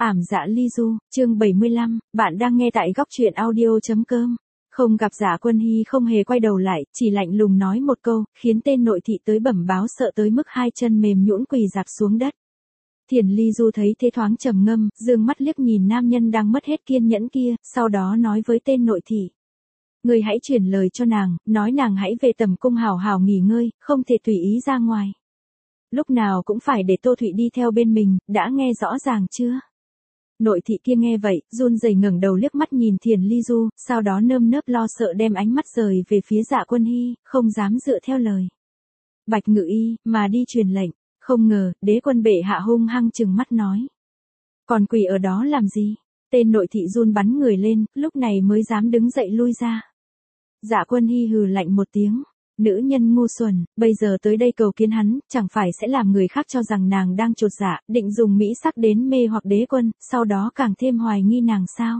Ảm dạ ly du, chương 75, bạn đang nghe tại góc truyện audio.com. Không gặp Dạ Quân Hy không hề quay đầu lại, chỉ lạnh lùng nói một câu, khiến tên nội thị tới bẩm báo sợ tới mức hai chân mềm nhũn quỳ dạp xuống đất. Thiền Ly Du thấy thế thoáng trầm ngâm, dương mắt liếc nhìn nam nhân đang mất hết kiên nhẫn kia, sau đó nói với tên nội thị. Người hãy truyền lời cho nàng, nói nàng hãy về tầm cung hào hào nghỉ ngơi, không thể tùy ý ra ngoài. Lúc nào cũng phải để Tô Thụy đi theo bên mình, đã nghe rõ ràng chưa? Nội thị kia nghe vậy, run rẩy ngẩng đầu liếc mắt nhìn Thiền Ly Du, sau đó nơm nớp lo sợ đem ánh mắt rời về phía Dạ Quân Hy, không dám dựa theo lời Bạch Ngự Y, mà đi truyền lệnh. Không ngờ, đế quân bệ hạ hung hăng trừng mắt nói. Còn quỳ ở đó làm gì? Tên nội thị run bắn người lên, lúc này mới dám đứng dậy lui ra. Dạ Quân Hy hừ lạnh một tiếng. Nữ nhân ngu xuẩn, bây giờ tới đây cầu kiến hắn, chẳng phải sẽ làm người khác cho rằng nàng đang chột dạ, định dùng mỹ sắc đến mê hoặc đế quân, sau đó càng thêm hoài nghi nàng sao?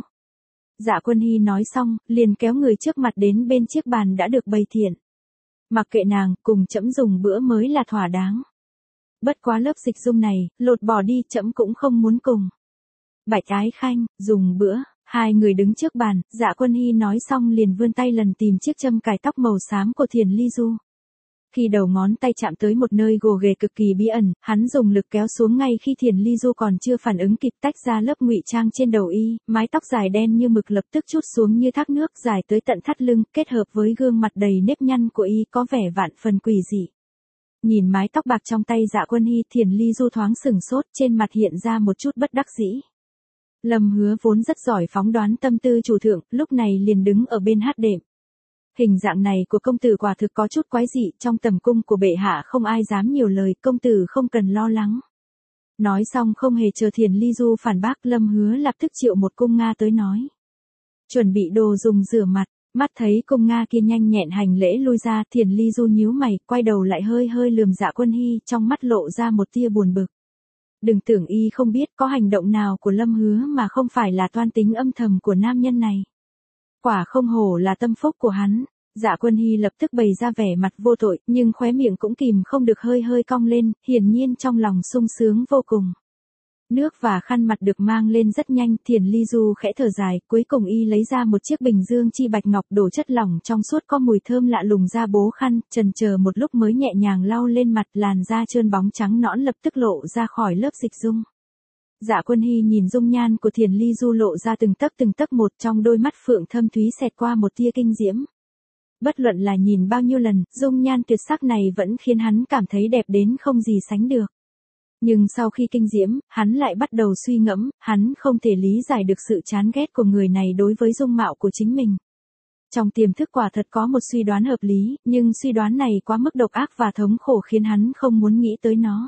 Dạ Quân Hy nói xong, liền kéo người trước mặt đến bên chiếc bàn đã được bày thiện. Mặc kệ nàng, cùng trẫm dùng bữa mới là thỏa đáng. Bất quá lớp dịch dung này, lột bỏ đi trẫm cũng không muốn cùng. Bạch Ái Khanh, dùng bữa. Hai người đứng trước bàn, Dạ Quân Hy nói xong liền vươn tay lần tìm chiếc châm cài tóc màu xám của Thiền Ly Du. Khi đầu ngón tay chạm tới một nơi gồ ghề cực kỳ bí ẩn, hắn dùng lực kéo xuống ngay khi Thiền Ly Du còn chưa phản ứng kịp tách ra lớp ngụy trang trên đầu y, mái tóc dài đen như mực lập tức chút xuống như thác nước dài tới tận thắt lưng, kết hợp với gương mặt đầy nếp nhăn của y có vẻ vạn phần quỷ dị. Nhìn mái tóc bạc trong tay Dạ Quân Hy, Thiền Ly Du thoáng sửng sốt, trên mặt hiện ra một chút bất đắc dĩ. Lâm Hứa vốn rất giỏi phóng đoán tâm tư chủ thượng, lúc này liền đứng ở bên hát đệm. Hình dạng này của công tử quả thực có chút quái dị, trong tầm cung của bệ hạ không ai dám nhiều lời, công tử không cần lo lắng. Nói xong không hề chờ Thiền Ly Du phản bác, Lâm Hứa lập tức triệu một cung Nga tới nói. Chuẩn bị đồ dùng rửa mặt, mắt thấy cung Nga kia nhanh nhẹn hành lễ lui ra, Thiền Ly Du nhíu mày, quay đầu lại hơi hơi lườm Dạ Quân Hy, trong mắt lộ ra một tia buồn bực. Đừng tưởng y không biết có hành động nào của Lâm Hứa mà không phải là toan tính âm thầm của nam nhân này. Quả không hổ là tâm phúc của hắn. Dạ Quân Hy lập tức bày ra vẻ mặt vô tội, nhưng khóe miệng cũng kìm không được hơi hơi cong lên, hiển nhiên trong lòng sung sướng vô cùng. Nước và khăn mặt được mang lên rất nhanh, Thiền Ly Du khẽ thở dài, cuối cùng y lấy ra một chiếc bình dương chi bạch ngọc đổ chất lỏng trong suốt có mùi thơm lạ lùng ra bố khăn, chần chờ một lúc mới nhẹ nhàng lau lên mặt, làn da trơn bóng trắng nõn lập tức lộ ra khỏi lớp dịch dung. Dạ Quân Hy nhìn dung nhan của Thiền Ly Du lộ ra từng tấc một, trong đôi mắt phượng thâm thúy xẹt qua một tia kinh diễm. Bất luận là nhìn bao nhiêu lần, dung nhan tuyệt sắc này vẫn khiến hắn cảm thấy đẹp đến không gì sánh được. Nhưng sau khi kinh diễm, hắn lại bắt đầu suy ngẫm, hắn không thể lý giải được sự chán ghét của người này đối với dung mạo của chính mình. Trong tiềm thức quả thật có một suy đoán hợp lý, nhưng suy đoán này quá mức độc ác và thống khổ khiến hắn không muốn nghĩ tới nó.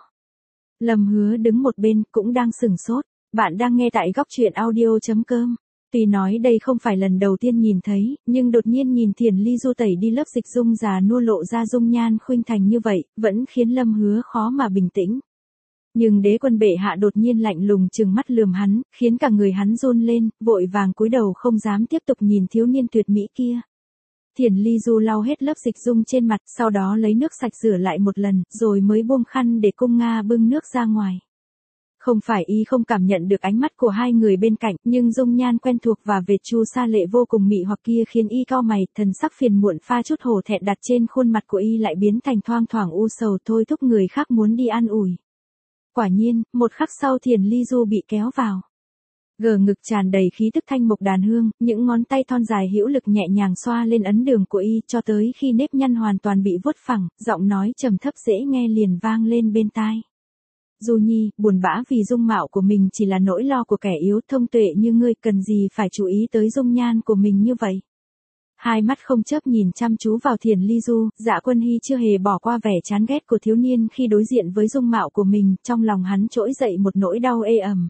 Lâm Hứa đứng một bên, cũng đang sửng sốt. Bạn đang nghe tại góc truyện audio.com. Tuy nói đây không phải lần đầu tiên nhìn thấy, nhưng đột nhiên nhìn Thiền Ly Du tẩy đi lớp dịch dung già nua lộ ra dung nhan khuynh thành như vậy, vẫn khiến Lâm Hứa khó mà bình tĩnh. Nhưng đế quân bệ hạ đột nhiên lạnh lùng trừng mắt lườm hắn, khiến cả người hắn run lên, vội vàng cúi đầu không dám tiếp tục nhìn thiếu niên tuyệt mỹ kia. Thiền Ly Du lau hết lớp dịch dung trên mặt, sau đó lấy nước sạch rửa lại một lần, rồi mới buông khăn để cung Nga bưng nước ra ngoài. Không phải y không cảm nhận được ánh mắt của hai người bên cạnh, nhưng dung nhan quen thuộc và vệt chu sa lệ vô cùng mị hoặc kia khiến y cau mày, thần sắc phiền muộn pha chút hổ thẹn đặt trên khuôn mặt của y lại biến thành thoang thoảng u sầu thôi thúc người khác muốn đi an ủi. Quả nhiên, một khắc sau Thiền Ly Du bị kéo vào. Gờ ngực tràn đầy khí tức thanh mộc đàn hương, những ngón tay thon dài hữu lực nhẹ nhàng xoa lên ấn đường của y cho tới khi nếp nhăn hoàn toàn bị vuốt phẳng, giọng nói trầm thấp dễ nghe liền vang lên bên tai. Du Nhi, buồn bã vì dung mạo của mình chỉ là nỗi lo của kẻ yếu thông tuệ như ngươi, cần gì phải chú ý tới dung nhan của mình như vậy. Hai mắt không chớp nhìn chăm chú vào Thiền Ly Du, Dạ Quân Hy chưa hề bỏ qua vẻ chán ghét của thiếu niên khi đối diện với dung mạo của mình, trong lòng hắn trỗi dậy một nỗi đau ê ẩm.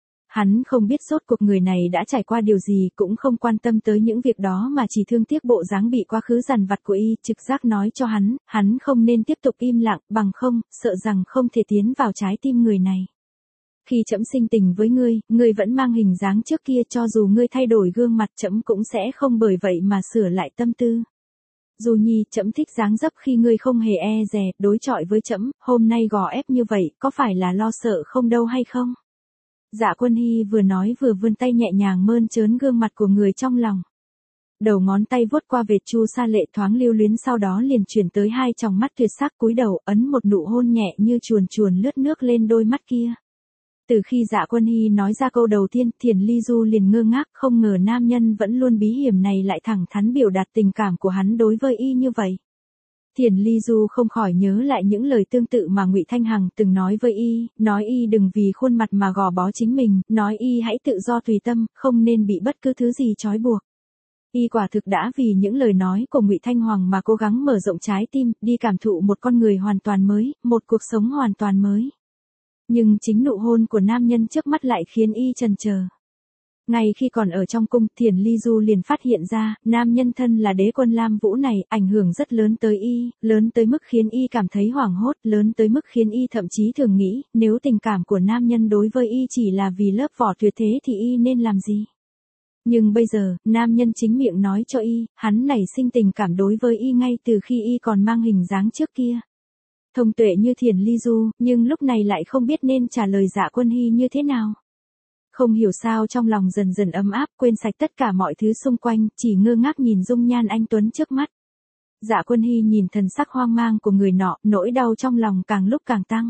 Hắn không biết rốt cuộc người này đã trải qua điều gì, cũng không quan tâm tới những việc đó mà chỉ thương tiếc bộ dáng bị quá khứ dằn vặt của y, trực giác nói cho hắn không nên tiếp tục im lặng, bằng không, sợ rằng không thể tiến vào trái tim người này. Khi trẫm sinh tình với ngươi vẫn mang hình dáng trước kia, cho dù ngươi thay đổi gương mặt trẫm cũng sẽ không bởi vậy mà sửa lại tâm tư. Du Nhi, trẫm thích dáng dấp khi ngươi không hề e dè, đối chọi với trẫm, hôm nay gò ép như vậy, có phải là lo sợ không đâu hay không? Dạ Quân Hy vừa nói vừa vươn tay nhẹ nhàng mơn trớn gương mặt của người trong lòng. Đầu ngón tay vuốt qua vệt Chu Sa Lệ thoáng lưu luyến, sau đó liền chuyển tới hai tròng mắt tuyệt sắc, cúi đầu ấn một nụ hôn nhẹ như chuồn chuồn lướt nước lên đôi mắt kia. Từ khi Dạ Quân Hy nói ra câu đầu tiên, Thiền Ly Du liền ngơ ngác, không ngờ nam nhân vẫn luôn bí hiểm này lại thẳng thắn biểu đạt tình cảm của hắn đối với y như vậy. Thiền Ly Du không khỏi nhớ lại những lời tương tự mà Ngụy Thanh Hằng từng nói với y, nói y đừng vì khuôn mặt mà gò bó chính mình, nói y hãy tự do tùy tâm, không nên bị bất cứ thứ gì trói buộc. Y quả thực đã vì những lời nói của Ngụy Thanh Hoàng mà cố gắng mở rộng trái tim, đi cảm thụ một con người hoàn toàn mới, một cuộc sống hoàn toàn mới. Nhưng chính nụ hôn của nam nhân trước mắt lại khiến y chần chờ. Ngay khi còn ở trong cung, Thiền Ly Du liền phát hiện ra, nam nhân thân là đế quân Lam Vũ này, ảnh hưởng rất lớn tới y, lớn tới mức khiến y cảm thấy hoảng hốt, lớn tới mức khiến y thậm chí thường nghĩ, nếu tình cảm của nam nhân đối với y chỉ là vì lớp vỏ tuyệt thế thì y nên làm gì? Nhưng bây giờ, nam nhân chính miệng nói cho y, hắn nảy sinh tình cảm đối với y ngay từ khi y còn mang hình dáng trước kia. Thông tuệ như Thiền Ly Du, nhưng lúc này lại không biết nên trả lời Dạ Quân Hy như thế nào. Không hiểu sao trong lòng dần dần ấm áp, quên sạch tất cả mọi thứ xung quanh, chỉ ngơ ngác nhìn dung nhan anh tuấn trước mắt. Dạ Quân Hy nhìn thần sắc hoang mang của người nọ, nỗi đau trong lòng càng lúc càng tăng.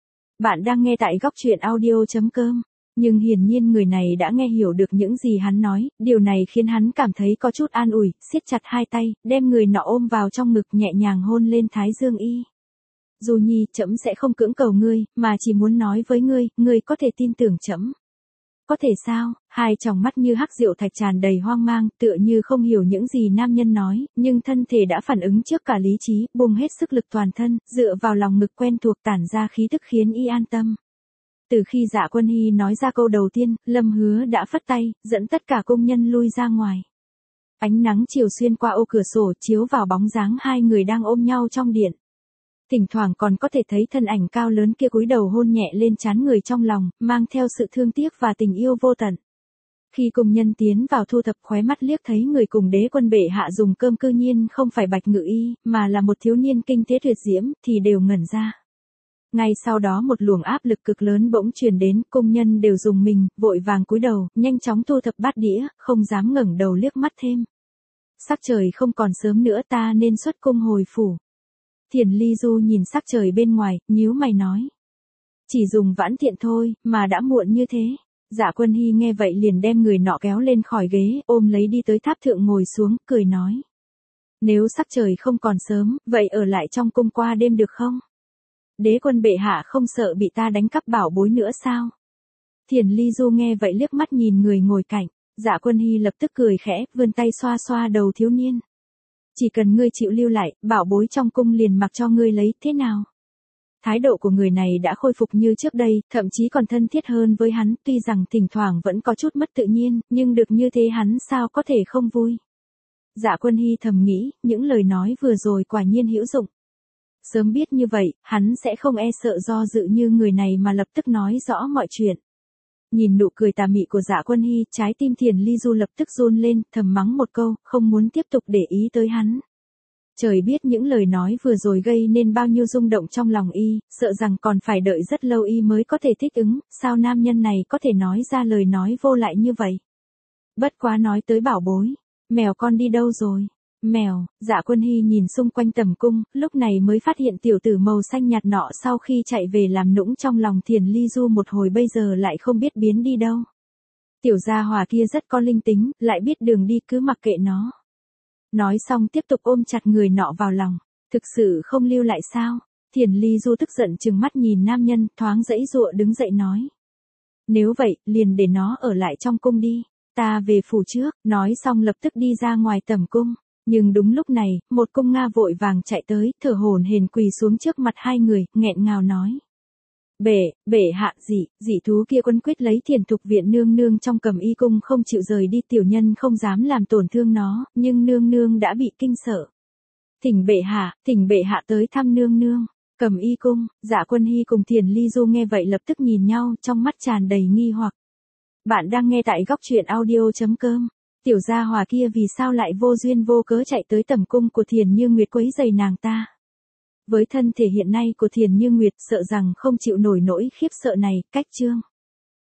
Bạn đang nghe tại góc truyện audio.com. Nhưng hiển nhiên người này đã nghe hiểu được những gì hắn nói, điều này khiến hắn cảm thấy có chút an ủi, siết chặt hai tay, đem người nọ ôm vào trong ngực nhẹ nhàng hôn lên thái dương y. Du Nhi, trẫm sẽ không cưỡng cầu ngươi, mà chỉ muốn nói với ngươi có thể tin tưởng trẫm. Có thể sao? Hai tròng mắt như hắc rượu thạch tràn đầy hoang mang, tựa như không hiểu những gì nam nhân nói, nhưng thân thể đã phản ứng trước cả lý trí, bùng hết sức lực toàn thân, dựa vào lòng ngực quen thuộc tản ra khí tức khiến y an tâm. Từ khi Dạ Quân Hy nói ra câu đầu tiên, Lâm Hứa đã phất tay, dẫn tất cả công nhân lui ra ngoài. Ánh nắng chiều xuyên qua ô cửa sổ chiếu vào bóng dáng hai người đang ôm nhau trong điện. Thỉnh thoảng còn có thể thấy thân ảnh cao lớn kia cúi đầu hôn nhẹ lên trán người trong lòng, mang theo sự thương tiếc và tình yêu vô tận. Khi công nhân tiến vào thu thập, khóe mắt liếc thấy người cùng đế quân bệ hạ dùng cơm cư nhiên không phải Bạch Ngự Y, mà là một thiếu niên kinh tế tuyệt diễm, thì đều ngẩn ra. Ngay sau đó một luồng áp lực cực lớn bỗng truyền đến, công nhân đều rùng mình, vội vàng cúi đầu, nhanh chóng thu thập bát đĩa, không dám ngẩng đầu liếc mắt thêm. Sắc trời không còn sớm nữa, ta nên xuất cung hồi phủ. Thiền Ly Du nhìn sắc trời bên ngoài, nhíu mày nói. Chỉ dùng vãn tiện thôi, mà đã muộn như thế. Dạ Quân Hy nghe vậy liền đem người nọ kéo lên khỏi ghế, ôm lấy đi tới tháp thượng ngồi xuống, cười nói. Nếu sắc trời không còn sớm, vậy ở lại trong cung qua đêm được không? Đế quân bệ hạ không sợ bị ta đánh cắp bảo bối nữa sao? Thiền Ly Du nghe vậy liếc mắt nhìn người ngồi cạnh. Dạ Quân Hy lập tức cười khẽ, vươn tay xoa xoa đầu thiếu niên. Chỉ cần ngươi chịu lưu lại, bảo bối trong cung liền mặc cho ngươi lấy, thế nào? Thái độ của người này đã khôi phục như trước đây, thậm chí còn thân thiết hơn với hắn, tuy rằng thỉnh thoảng vẫn có chút mất tự nhiên, nhưng được như thế hắn sao có thể không vui. Dạ Quân Hy thầm nghĩ, những lời nói vừa rồi quả nhiên hữu dụng. Sớm biết như vậy, hắn sẽ không e sợ do dự như người này mà lập tức nói rõ mọi chuyện. Nhìn nụ cười tà mị của Dạ Quân Hy, trái tim Thiền Ly Du lập tức run lên, thầm mắng một câu, không muốn tiếp tục để ý tới hắn. Trời biết những lời nói vừa rồi gây nên bao nhiêu rung động trong lòng y, sợ rằng còn phải đợi rất lâu y mới có thể thích ứng, sao nam nhân này có thể nói ra lời nói vô lại như vậy. Bất quá nói tới bảo bối, mèo con đi đâu rồi? Mèo, Dạ Quân Hy nhìn xung quanh tầm cung, lúc này mới phát hiện tiểu tử màu xanh nhạt nọ sau khi chạy về làm nũng trong lòng Thiền Ly Du một hồi bây giờ lại không biết biến đi đâu. Tiểu gia hòa kia rất có linh tính, lại biết đường đi cứ mặc kệ nó. Nói xong tiếp tục ôm chặt người nọ vào lòng, thực sự không lưu lại sao? Thiền Ly Du tức giận trừng mắt nhìn nam nhân, thoáng giãy giụa đứng dậy nói. Nếu vậy, liền để nó ở lại trong cung đi, ta về phủ trước, nói xong lập tức đi ra ngoài tầm cung. Nhưng đúng lúc này, một cung Nga vội vàng chạy tới, thở hổn hển quỳ xuống trước mặt hai người, nghẹn ngào nói. Bệ hạ, dị thú kia quấn quyết lấy Thiền Thục viện nương nương trong Cầm Y cung không chịu rời đi, tiểu nhân không dám làm tổn thương nó, nhưng nương nương đã bị kinh sợ. Thỉnh bệ hạ tới thăm nương nương. Cầm Y cung, Dạ Quân Hy cùng Thiền Ly Du nghe vậy lập tức nhìn nhau, trong mắt tràn đầy nghi hoặc. Bạn đang nghe tại góc truyện audio.com. Tiểu gia hòa kia vì sao lại vô duyên vô cớ chạy tới tầm cung của Thiền Như Nguyệt quấy rầy nàng ta? Với thân thể hiện nay của Thiền Như Nguyệt sợ rằng không chịu nổi nỗi khiếp sợ này, cách chương.